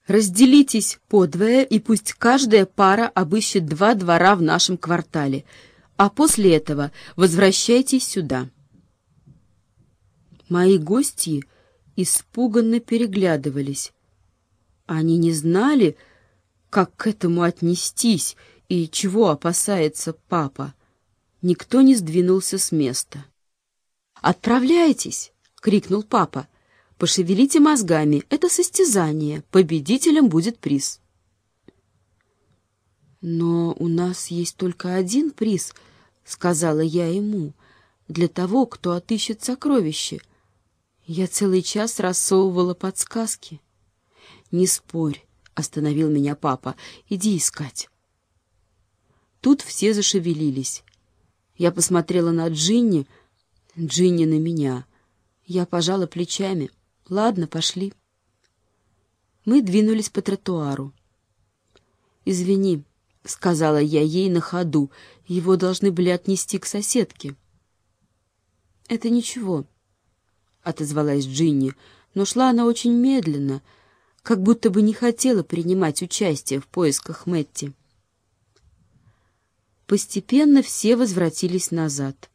Разделитесь подвое, и пусть каждая пара обыщет 2 двора в нашем квартале, а после этого возвращайтесь сюда». Мои гости испуганно переглядывались. Они не знали, как к этому отнестись и чего опасается папа. Никто не сдвинулся с места. «Отправляйтесь!» — крикнул папа. «Пошевелите мозгами, это состязание, победителем будет приз». «Но у нас есть только один приз», — сказала я ему, — «для того, кто отыщет сокровище». Я целый час рассовывала подсказки. «Не спорь», — остановил меня папа, — «иди искать». Тут все зашевелились. Я посмотрела на Джинни, Джинни на меня. Я пожала плечами. «Ладно, пошли». Мы двинулись по тротуару. «Извини», — сказала я ей на ходу, — «его должны были отнести к соседке». «Это ничего», — отозвалась Джинни, но шла она очень медленно, как будто бы не хотела принимать участие в поисках Мэтти. Постепенно все возвратились назад.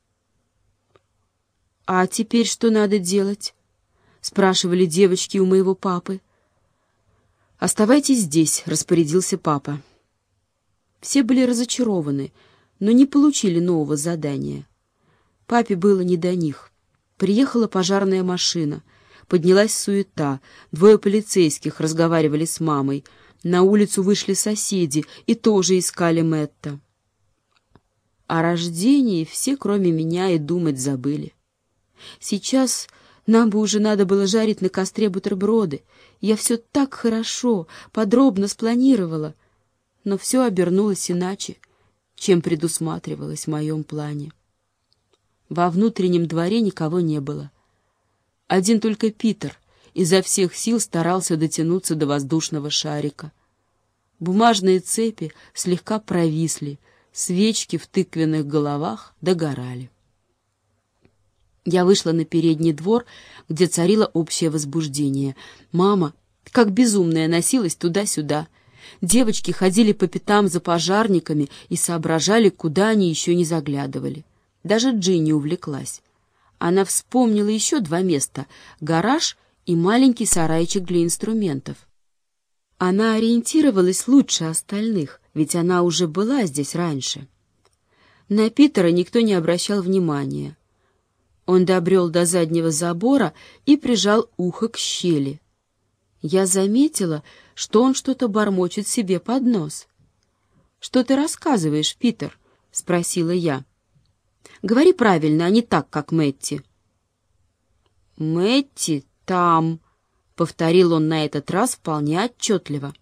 «А теперь что надо делать?» — спрашивали девочки у моего папы. «Оставайтесь здесь», — распорядился папа. Все были разочарованы, но не получили нового задания. Папе было не до них. Приехала пожарная машина, поднялась суета, 2 полицейских разговаривали с мамой, на улицу вышли соседи и тоже искали Мэтта. О рождении все, кроме меня, и думать забыли. Сейчас нам бы уже надо было жарить на костре бутерброды. Я все так хорошо, подробно спланировала, но все обернулось иначе, чем предусматривалось в моем плане. Во внутреннем дворе никого не было. Один только Питер изо всех сил старался дотянуться до воздушного шарика. Бумажные цепи слегка провисли, свечки в тыквенных головах догорали. Я вышла на передний двор, где царило общее возбуждение. Мама, как безумная, носилась туда-сюда. Девочки ходили по пятам за пожарниками и соображали, куда они еще не заглядывали. Даже Джинни увлеклась. Она вспомнила еще 2 места — гараж и маленький сарайчик для инструментов. Она ориентировалась лучше остальных, ведь она уже была здесь раньше. На Питера никто не обращал внимания. Он добрел до заднего забора и прижал ухо к щели. Я заметила, что он что-то бормочет себе под нос. «Что ты рассказываешь, Питер?» — спросила я. «Говори правильно, а не так, как Мэтти». «Мэтти там», — повторил он на этот раз вполне отчетливо.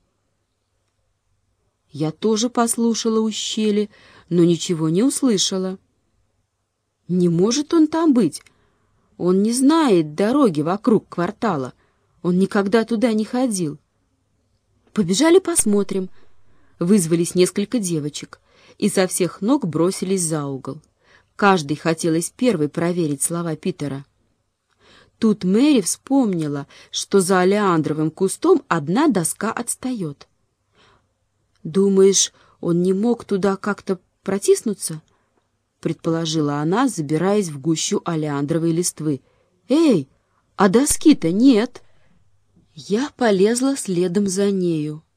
Я тоже послушала у щели, но ничего не услышала. Не может он там быть. Он не знает дороги вокруг квартала. Он никогда туда не ходил. «Побежали посмотрим», — вызвались несколько девочек. Изо всех ног бросились за угол. Каждой хотелось первой проверить слова Питера. Тут Мэри вспомнила, что за олеандровым кустом одна доска отстает. «Думаешь, он не мог туда как-то протиснуться?» — предположила она, забираясь в гущу олеандровой листвы. «Эй, а доски-то нет!» Я полезла следом за нею.